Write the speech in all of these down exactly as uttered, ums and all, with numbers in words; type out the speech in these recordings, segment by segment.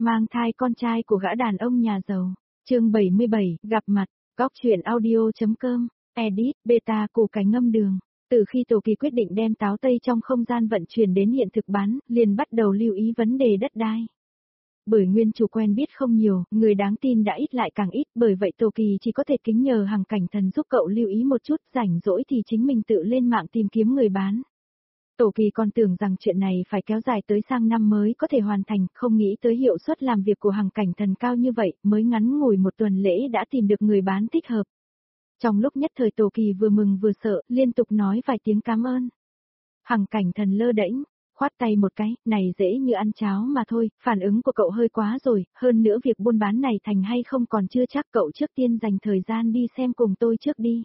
mang thai con trai của gã đàn ông nhà giàu. Chương bảy mươi bảy, gặp mặt, góc truyện audio.com, edit, beta củ cải ngâm đường. Từ khi Tổ Kỳ quyết định đem táo tây trong không gian vận chuyển đến hiện thực bán, liền bắt đầu lưu ý vấn đề đất đai. Bởi nguyên chủ quen biết không nhiều, người đáng tin đã ít lại càng ít, bởi vậy Tổ Kỳ chỉ có thể kính nhờ Hằng Cảnh Thần giúp cậu lưu ý một chút, rảnh rỗi thì chính mình tự lên mạng tìm kiếm người bán. Tổ Kỳ còn tưởng rằng chuyện này phải kéo dài tới sang năm mới có thể hoàn thành, không nghĩ tới hiệu suất làm việc của Hằng Cảnh Thần cao như vậy, mới ngắn ngủi một tuần lễ đã tìm được người bán thích hợp. Trong lúc nhất thời Tổ Kỳ vừa mừng vừa sợ, liên tục nói vài tiếng cảm ơn. Hằng Cảnh Thần lơ đễnh, khoát tay một cái, này dễ như ăn cháo mà thôi, phản ứng của cậu hơi quá rồi, hơn nữa việc buôn bán này thành hay không còn chưa chắc, cậu trước tiên dành thời gian đi xem cùng tôi trước đi.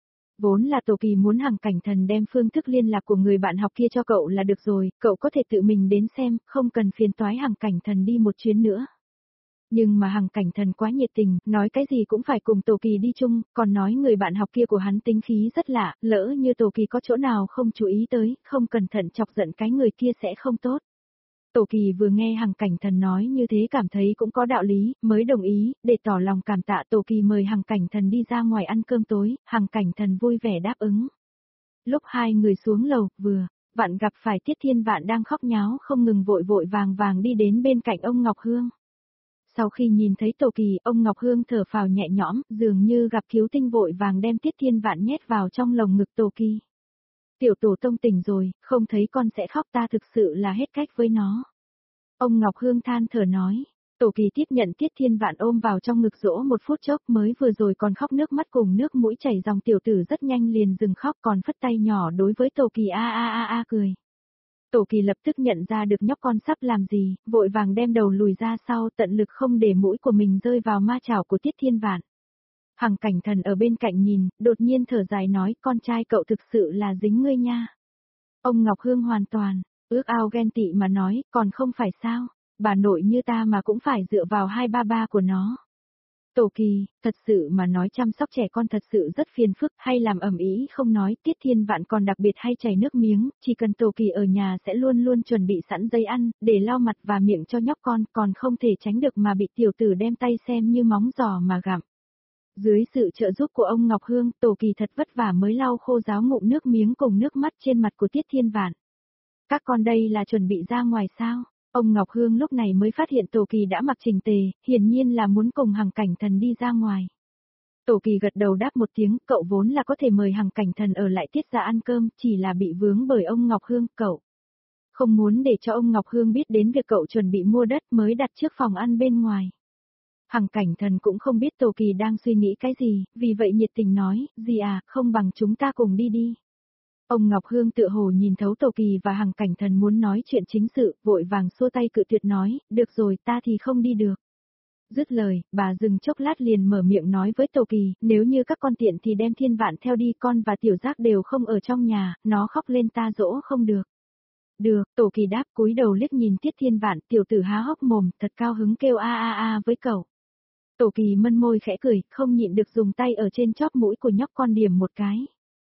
Vốn là Tổ Kỳ muốn Hằng Cảnh Thần đem phương thức liên lạc của người bạn học kia cho cậu là được rồi, cậu có thể tự mình đến xem, không cần phiền toái Hằng Cảnh Thần đi một chuyến nữa. Nhưng mà Hằng Cảnh Thần quá nhiệt tình, nói cái gì cũng phải cùng Tổ Kỳ đi chung, còn nói người bạn học kia của hắn tính khí rất lạ, lỡ như Tổ Kỳ có chỗ nào không chú ý tới, không cẩn thận chọc giận cái người kia sẽ không tốt. Tổ Kỳ vừa nghe Hằng Cảnh Thần nói như thế cảm thấy cũng có đạo lý, mới đồng ý, để tỏ lòng cảm tạ Tổ Kỳ mời Hằng Cảnh Thần đi ra ngoài ăn cơm tối, Hằng Cảnh Thần vui vẻ đáp ứng. Lúc hai người xuống lầu, vừa vặn gặp phải Tiết Thiên Vạn đang khóc nháo không ngừng vội vội vàng vàng đi đến bên cạnh ông Ngọc Hương. Sau khi nhìn thấy Tổ Kỳ, ông Ngọc Hương thở phào nhẹ nhõm, dường như gặp cứu tinh vội vàng đem Tiết Thiên Vạn nhét vào trong lồng ngực Tổ Kỳ. Tiểu tổ tông tỉnh rồi, không thấy con sẽ khóc, ta thực sự là hết cách với nó. Ông Ngọc Hương than thở nói. Tổ Kỳ tiếp nhận Tiết Thiên Vạn ôm vào trong ngực dỗ một phút chốc, mới vừa rồi còn khóc nước mắt cùng nước mũi chảy dòng, tiểu tử rất nhanh liền dừng khóc, còn phất tay nhỏ đối với Tổ Kỳ a a a a cười. Tổ Kỳ lập tức nhận ra được nhóc con sắp làm gì, vội vàng đem đầu lùi ra sau, tận lực không để mũi của mình rơi vào ma chảo của Tiết Thiên Vạn. Hằng Cảnh Thần ở bên cạnh nhìn, đột nhiên thở dài nói, con trai cậu thực sự là dính ngươi nha. Ông Ngọc Hương hoàn toàn ước ao ghen tị mà nói, còn không phải sao, bà nội như ta mà cũng phải dựa vào hai ba ba của nó. Tổ Kỳ, thật sự mà nói chăm sóc trẻ con thật sự rất phiền phức, hay làm ầm ĩ không nói, Tiết Thiên Vạn còn đặc biệt hay chảy nước miếng, chỉ cần Tổ Kỳ ở nhà sẽ luôn luôn chuẩn bị sẵn giấy ăn, để lau mặt và miệng cho nhóc con, còn không thể tránh được mà bị tiểu tử đem tay xem như móng giò mà gặm. Dưới sự trợ giúp của ông Ngọc Hương, Tổ Kỳ thật vất vả mới lau khô ráo ngụm nước miếng cùng nước mắt trên mặt của Tiết Thiên Vạn. Các con đây là chuẩn bị ra ngoài sao? Ông Ngọc Hương lúc này mới phát hiện Tổ Kỳ đã mặc chỉnh tề, hiển nhiên là muốn cùng Hằng Cảnh Thần đi ra ngoài. Tổ Kỳ gật đầu đáp một tiếng, cậu vốn là có thể mời Hằng Cảnh Thần ở lại Tiết gia ăn cơm, chỉ là bị vướng bởi ông Ngọc Hương, cậu không muốn để cho ông Ngọc Hương biết đến việc cậu chuẩn bị mua đất mới đặt trước phòng ăn bên ngoài. Hằng Cảnh Thần cũng không biết Tổ Kỳ đang suy nghĩ cái gì, vì vậy nhiệt tình nói, gì à, không bằng chúng ta cùng đi đi. Ông Ngọc Hương tựa hồ nhìn thấu Tổ Kỳ và Hằng Cảnh Thần muốn nói chuyện chính sự, vội vàng xua tay cự tuyệt nói, được rồi, ta thì không đi được. Dứt lời, bà dừng chốc lát liền mở miệng nói với Tổ Kỳ, nếu như các con tiện thì đem Thiên Vạn theo đi, con và Tiểu Giác đều không ở trong nhà, nó khóc lên ta dỗ không được. Được, Tổ Kỳ đáp, cúi đầu liếc nhìn Tiết Thiên Vạn, tiểu tử há hốc mồm, thật cao hứng kêu a a a với cậu. Tổ Kỳ mân môi khẽ cười, không nhịn được dùng tay ở trên chóp mũi của nhóc con điểm một cái.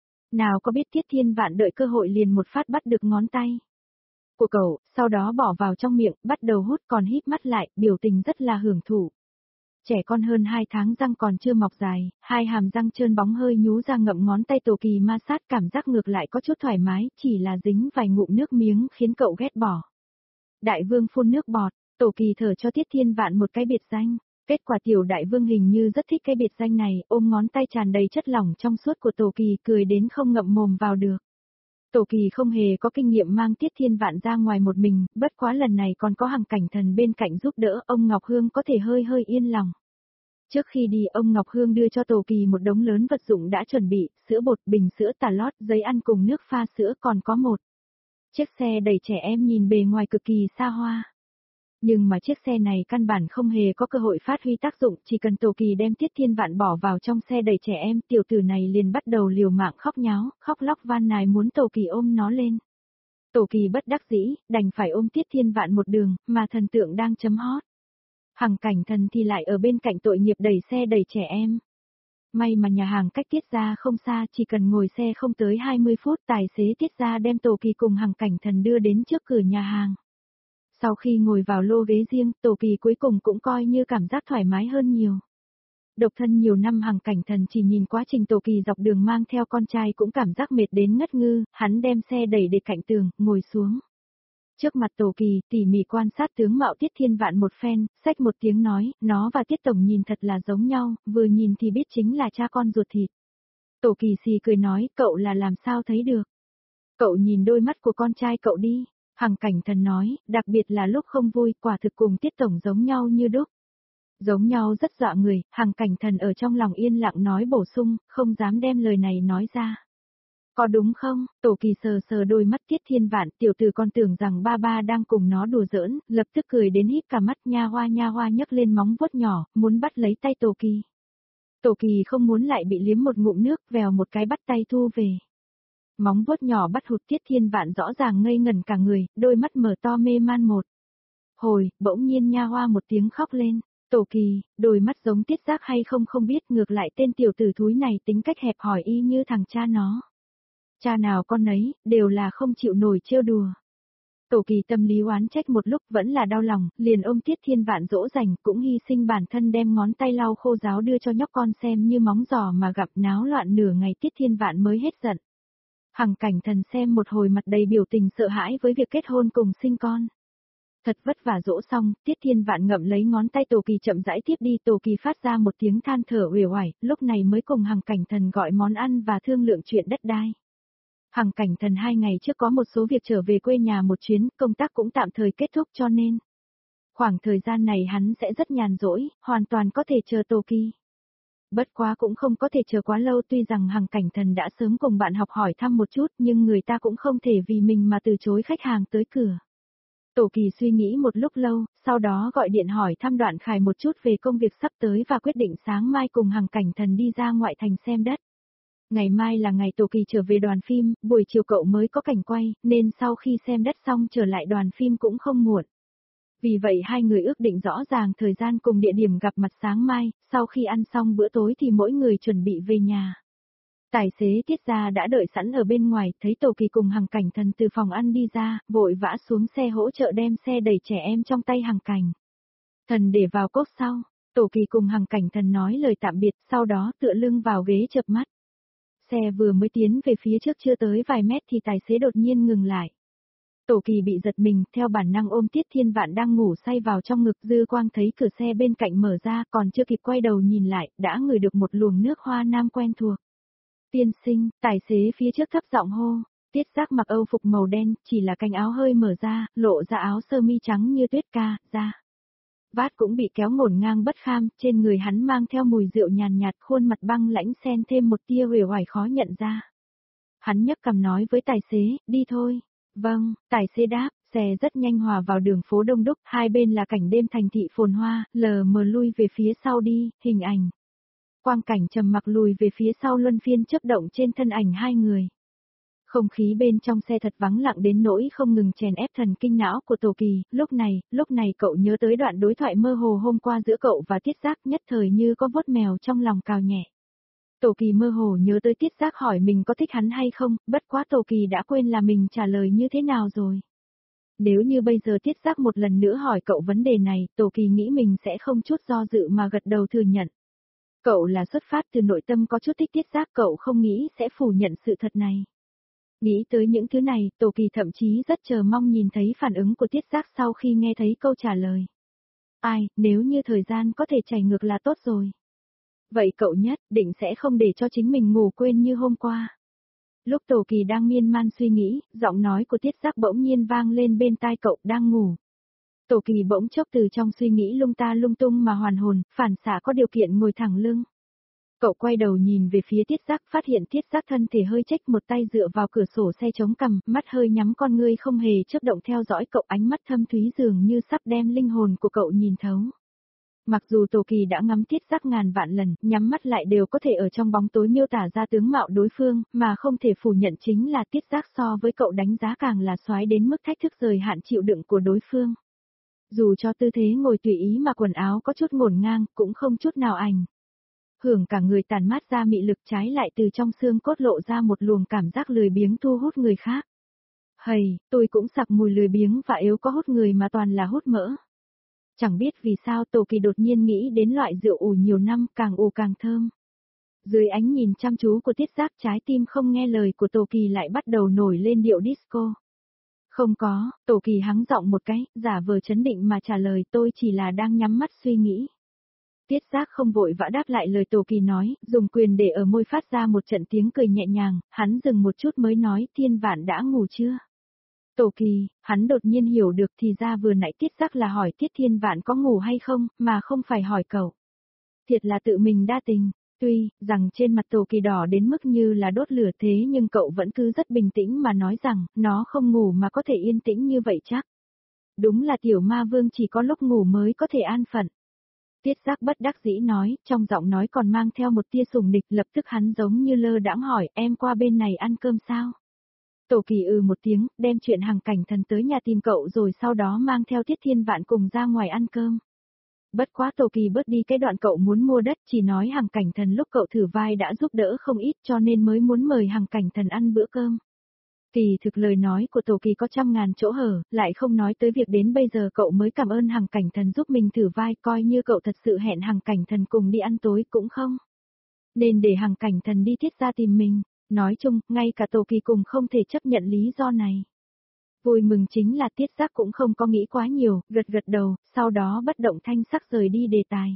Nào có biết Tiết Thiên Vạn đợi cơ hội liền một phát bắt được ngón tay của cậu, sau đó bỏ vào trong miệng, bắt đầu hút, còn híp mắt lại, biểu tình rất là hưởng thụ. Trẻ con hơn hai tháng răng còn chưa mọc dài, hai hàm răng trơn bóng hơi nhú ra ngậm ngón tay Tổ Kỳ ma sát, cảm giác ngược lại có chút thoải mái, chỉ là dính vài ngụm nước miếng khiến cậu ghét bỏ. Đại vương phun nước bọt, Tổ Kỳ thở cho Tiết Thiên Vạn một cái biệt danh. Kết quả tiểu đại vương hình như rất thích cái biệt danh này, ôm ngón tay tràn đầy chất lỏng trong suốt của Tổ Kỳ cười đến không ngậm mồm vào được. Tổ Kỳ không hề có kinh nghiệm mang Tiết Thiên Vạn ra ngoài một mình, bất quá lần này còn có Hằng Cảnh Thần bên cạnh giúp đỡ, ông Ngọc Hương có thể hơi hơi yên lòng. Trước khi đi, ông Ngọc Hương đưa cho Tổ Kỳ một đống lớn vật dụng đã chuẩn bị, sữa bột, bình sữa tà lót, giấy ăn cùng nước pha sữa, còn có một chiếc xe đẩy trẻ em nhìn bề ngoài cực kỳ xa hoa. Nhưng mà chiếc xe này căn bản không hề có cơ hội phát huy tác dụng, chỉ cần Tổ Kỳ đem Tiết Thiên Vạn bỏ vào trong xe đẩy trẻ em, tiểu tử này liền bắt đầu liều mạng khóc nháo, khóc lóc van nài muốn Tổ Kỳ ôm nó lên. Tổ Kỳ bất đắc dĩ, đành phải ôm Tiết Thiên Vạn một đường, mà thần tượng đang chấm hot. Hằng Cảnh Thần thì lại ở bên cạnh tội nghiệp đẩy xe đẩy trẻ em. May mà nhà hàng cách Tiết gia không xa, chỉ cần ngồi xe không tới hai mươi phút, tài xế Tiết gia đem Tổ Kỳ cùng Hằng Cảnh Thần đưa đến trước cửa nhà hàng. Sau khi ngồi vào lô ghế riêng, Tổ Kỳ cuối cùng cũng coi như cảm giác thoải mái hơn nhiều. Độc thân nhiều năm Hằng Cảnh Thần chỉ nhìn quá trình Tổ Kỳ dọc đường mang theo con trai cũng cảm giác mệt đến ngất ngư, hắn đem xe đẩy để cạnh tường, ngồi xuống. Trước mặt Tổ Kỳ, tỉ mỉ quan sát tướng mạo Tiết Thiên Vạn một phen, xách một tiếng nói, nó và Tiết Tổng nhìn thật là giống nhau, vừa nhìn thì biết chính là cha con ruột thịt. Tổ Kỳ xì cười nói, cậu là làm sao thấy được. Cậu nhìn đôi mắt của con trai cậu đi. Hằng Cảnh Thần nói, đặc biệt là lúc không vui, quả thực cùng Tiết Tổng giống nhau như đúc. Giống nhau rất dọa người, Hằng Cảnh Thần ở trong lòng yên lặng nói bổ sung, không dám đem lời này nói ra. Có đúng không? Tổ Kỳ sờ sờ đôi mắt Tiết Thiên Vạn, tiểu tử con tưởng rằng ba ba đang cùng nó đùa giỡn, lập tức cười đến híp cả mắt, nha hoa nha hoa nhấc lên móng vuốt nhỏ, muốn bắt lấy tay Tổ Kỳ. Tổ Kỳ không muốn lại bị liếm một ngụm nước, vèo một cái bắt tay thu về. Móng vuốt nhỏ bắt hụt Tiết Thiên Vạn rõ ràng ngây ngẩn cả người, đôi mắt mở to mê man một. Hồi, bỗng nhiên nha hoa một tiếng khóc lên. Tổ Kỳ, đôi mắt giống Tiết Giác hay không không biết, ngược lại tên tiểu tử thúi này tính cách hẹp hòi y như thằng cha nó. Cha nào con ấy, đều là không chịu nổi trêu đùa. Tổ Kỳ tâm lý oán trách một lúc vẫn là đau lòng, liền ôm Tiết Thiên Vạn dỗ dành, cũng hy sinh bản thân đem ngón tay lau khô ráo đưa cho nhóc con xem như móng giò mà gặp náo loạn nửa ngày Tiết Thiên Vạn mới hết giận. Hằng Cảnh Thần xem một hồi mặt đầy biểu tình sợ hãi với việc kết hôn cùng sinh con. Thật vất vả dỗ xong, Tiết Thiên Vạn ngậm lấy ngón tay Tổ Kỳ chậm rãi tiếp đi, Tổ Kỳ phát ra một tiếng than thở uể oải, lúc này mới cùng Hằng Cảnh Thần gọi món ăn và thương lượng chuyện đất đai. Hằng Cảnh Thần hai ngày trước có một số việc trở về quê nhà một chuyến, công tác cũng tạm thời kết thúc cho nên. Khoảng thời gian này hắn sẽ rất nhàn rỗi, hoàn toàn có thể chờ Tổ Kỳ. Bất quá cũng không có thể chờ quá lâu, tuy rằng Hằng Cảnh Thần đã sớm cùng bạn học hỏi thăm một chút nhưng người ta cũng không thể vì mình mà từ chối khách hàng tới cửa. Tổ Kỳ suy nghĩ một lúc lâu, sau đó gọi điện hỏi thăm Đoạn Khải một chút về công việc sắp tới và quyết định sáng mai cùng Hằng Cảnh Thần đi ra ngoại thành xem đất. Ngày mai là ngày Tổ Kỳ trở về đoàn phim, buổi chiều cậu mới có cảnh quay, nên sau khi xem đất xong trở lại đoàn phim cũng không muộn. Vì vậy hai người ước định rõ ràng thời gian cùng địa điểm gặp mặt sáng mai, sau khi ăn xong bữa tối thì mỗi người chuẩn bị về nhà. Tài xế Tiết Gia đã đợi sẵn ở bên ngoài, thấy Tổ Kỳ cùng Hằng Cảnh Thần từ phòng ăn đi ra, vội vã xuống xe hỗ trợ đem xe đẩy trẻ em trong tay Hằng Cảnh Thần để vào cốp sau. Tổ Kỳ cùng Hằng Cảnh Thần nói lời tạm biệt, sau đó tựa lưng vào ghế chợp mắt. Xe vừa mới tiến về phía trước chưa tới vài mét thì tài xế đột nhiên ngừng lại. Tổ Kỳ bị giật mình, theo bản năng ôm Tiết Thiên Vạn đang ngủ say vào trong ngực, dư quang thấy cửa xe bên cạnh mở ra, còn chưa kịp quay đầu nhìn lại, đã ngửi được một luồng nước hoa nam quen thuộc. Tiên sinh, tài xế phía trước thấp giọng hô. Tiết Giác mặc âu phục màu đen, chỉ là cánh áo hơi mở ra, lộ ra áo sơ mi trắng như tuyết ca, da. Vát cũng bị kéo ngổn ngang bất kham, trên người hắn mang theo mùi rượu nhàn nhạt, khuôn mặt băng lãnh xen thêm một tia uể oải khó nhận ra. Hắn nhấc cằm nói với tài xế, đi thôi. Vâng, tài xế đáp, xe rất nhanh hòa vào đường phố đông đúc, hai bên là cảnh đêm thành thị phồn hoa, lờ mờ lui về phía sau đi, hình ảnh. Quang cảnh trầm mặc lùi về phía sau luân phiên chớp động trên thân ảnh hai người. Không khí bên trong xe thật vắng lặng đến nỗi không ngừng chèn ép thần kinh não của Tổ Kỳ, lúc này, lúc này cậu nhớ tới đoạn đối thoại mơ hồ hôm qua giữa cậu và Tiết Giác, nhất thời như có vuốt mèo trong lòng cào nhẹ. Tổ Kỳ mơ hồ nhớ tới Tiết Giác hỏi mình có thích hắn hay không, bất quá Tổ Kỳ đã quên là mình trả lời như thế nào rồi. Nếu như bây giờ Tiết Giác một lần nữa hỏi cậu vấn đề này, Tổ Kỳ nghĩ mình sẽ không chút do dự mà gật đầu thừa nhận. Cậu là xuất phát từ nội tâm có chút thích Tiết Giác, cậu không nghĩ sẽ phủ nhận sự thật này. Nghĩ tới những thứ này, Tổ Kỳ thậm chí rất chờ mong nhìn thấy phản ứng của Tiết Giác sau khi nghe thấy câu trả lời. Ai, nếu như thời gian có thể chảy ngược là tốt rồi. Vậy cậu nhất định sẽ không để cho chính mình ngủ quên như hôm qua. Lúc Tổ Kỳ đang miên man suy nghĩ, giọng nói của Tiết Giác bỗng nhiên vang lên bên tai cậu, đang ngủ. Tổ Kỳ bỗng chốc từ trong suy nghĩ lung ta lung tung mà hoàn hồn, phản xạ có điều kiện ngồi thẳng lưng. Cậu quay đầu nhìn về phía Tiết Giác, phát hiện Tiết Giác thân thể hơi chếch, một tay dựa vào cửa sổ xe chống cằm, mắt hơi nhắm, con ngươi không hề chớp động theo dõi cậu, ánh mắt thâm thúy dường như sắp đem linh hồn của cậu nhìn thấu. Mặc dù Tổ Kỳ đã ngắm Tiết Giác ngàn vạn lần, nhắm mắt lại đều có thể ở trong bóng tối miêu tả ra tướng mạo đối phương, mà không thể phủ nhận chính là Tiết Giác so với cậu đánh giá càng là soái đến mức thách thức rời hạn chịu đựng của đối phương. Dù cho tư thế ngồi tùy ý mà quần áo có chút ngổn ngang, cũng không chút nào ảnh hưởng cả người, tàn mát ra mị lực, trái lại từ trong xương cốt lộ ra một luồng cảm giác lười biếng thu hút người khác. Hầy, tôi cũng sặc mùi lười biếng và yếu có hút người mà toàn là hút mỡ. Chẳng biết vì sao Tô Kỳ đột nhiên nghĩ đến loại rượu ủ nhiều năm càng ủ càng thơm. Dưới ánh nhìn chăm chú của Tiết Giác trái tim không nghe lời của Tô Kỳ lại bắt đầu nổi lên điệu disco. Không có, Tô Kỳ hắng giọng một cái, giả vờ chấn định mà trả lời tôi chỉ là đang nhắm mắt suy nghĩ. Tiết Giác không vội vã đáp lại lời Tô Kỳ nói, dùng quyền để ở môi phát ra một trận tiếng cười nhẹ nhàng, hắn dừng một chút mới nói Thiên Vạn đã ngủ chưa? Tô Kỳ, hắn đột nhiên hiểu được thì ra vừa nãy Tiết Giác là hỏi Tiết Thiên Vạn có ngủ hay không, mà không phải hỏi cậu. Thiệt là tự mình đa tình, tuy rằng trên mặt Tô Kỳ đỏ đến mức như là đốt lửa thế nhưng cậu vẫn cứ rất bình tĩnh mà nói rằng, nó không ngủ mà có thể yên tĩnh như vậy chắc. Đúng là tiểu ma vương chỉ có lúc ngủ mới có thể an phận. Tiết Giác bất đắc dĩ nói, trong giọng nói còn mang theo một tia sùng địch, lập tức hắn giống như lơ đãng hỏi, em qua bên này ăn cơm sao? Tô Kỳ ừ một tiếng, đem chuyện Hằng Cảnh Thần tới nhà tìm cậu rồi sau đó mang theo Tiết Thiên Vạn cùng ra ngoài ăn cơm. Bất quá Tô Kỳ bớt đi cái đoạn cậu muốn mua đất, chỉ nói Hằng Cảnh Thần lúc cậu thử vai đã giúp đỡ không ít cho nên mới muốn mời Hằng Cảnh Thần ăn bữa cơm. Kỳ thực lời nói của Tô Kỳ có trăm ngàn chỗ hở, lại không nói tới việc đến bây giờ cậu mới cảm ơn Hằng Cảnh Thần giúp mình thử vai, coi như cậu thật sự hẹn Hằng Cảnh Thần cùng đi ăn tối cũng không. Nên để Hằng Cảnh Thần đi Tiết ra tìm mình, nói chung, ngay cả Tô Kỳ cùng không thể chấp nhận lý do này. Vui mừng chính là Tiết Giác cũng không có nghĩ quá nhiều, gật gật đầu, sau đó bất động thanh sắc rời đi đề tài.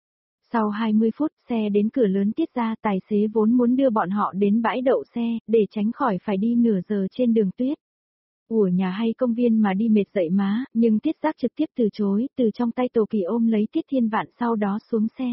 Sau hai mươi phút, xe đến cửa lớn Tiết ra, tài xế vốn muốn đưa bọn họ đến bãi đậu xe, để tránh khỏi phải đi nửa giờ trên đường tuyết. Ủa nhà hay công viên mà đi mệt dậy má, nhưng Tiết Giác trực tiếp từ chối, từ trong tay Tô Kỳ ôm lấy Tiết Thiên Vạn sau đó xuống xe.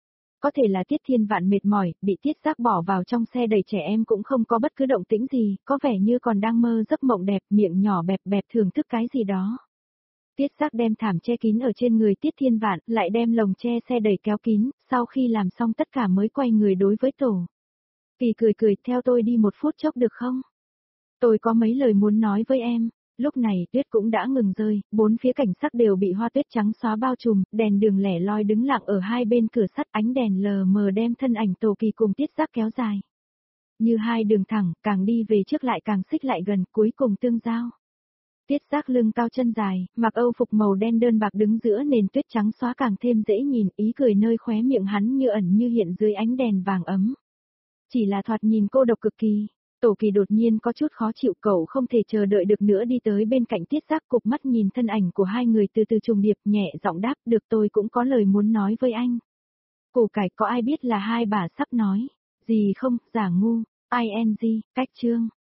Có thể là Tiết Thiên Vạn mệt mỏi, bị Tiết Giác bỏ vào trong xe đầy trẻ em cũng không có bất cứ động tĩnh gì, có vẻ như còn đang mơ giấc mộng đẹp, miệng nhỏ bẹp bẹp thưởng thức cái gì đó. Tiết Giác đem thảm che kín ở trên người Tiết Thiên Vạn, lại đem lồng che xe đẩy kéo kín, sau khi làm xong tất cả mới quay người đối với Tổ. Kỳ cười cười, theo tôi đi một phút chốc được không? Tôi có mấy lời muốn nói với em. Lúc này tuyết cũng đã ngừng rơi, bốn phía cảnh sắc đều bị hoa tuyết trắng xóa bao trùm, đèn đường lẻ loi đứng lặng ở hai bên cửa sắt, ánh đèn lờ mờ đem thân ảnh Tô Kỳ cùng Tiết Giác kéo dài. Như hai đường thẳng, càng đi về trước lại càng xích lại gần, cuối cùng tương giao. Tiết Giác lưng cao chân dài, mặc âu phục màu đen đơn bạc đứng giữa nền tuyết trắng xóa càng thêm dễ nhìn, ý cười nơi khóe miệng hắn như ẩn như hiện dưới ánh đèn vàng ấm. Chỉ là thoạt nhìn cô độc cực kỳ. Tô Kỳ đột nhiên có chút khó chịu, cậu không thể chờ đợi được nữa đi tới bên cạnh Tiết Giác, cụp mắt nhìn thân ảnh của hai người từ từ trùng điệp, nhẹ giọng đáp, được tôi cũng có lời muốn nói với anh. Củ cải, có ai biết là hai bà sắp nói gì không? Giả ngu, ing, cách chương.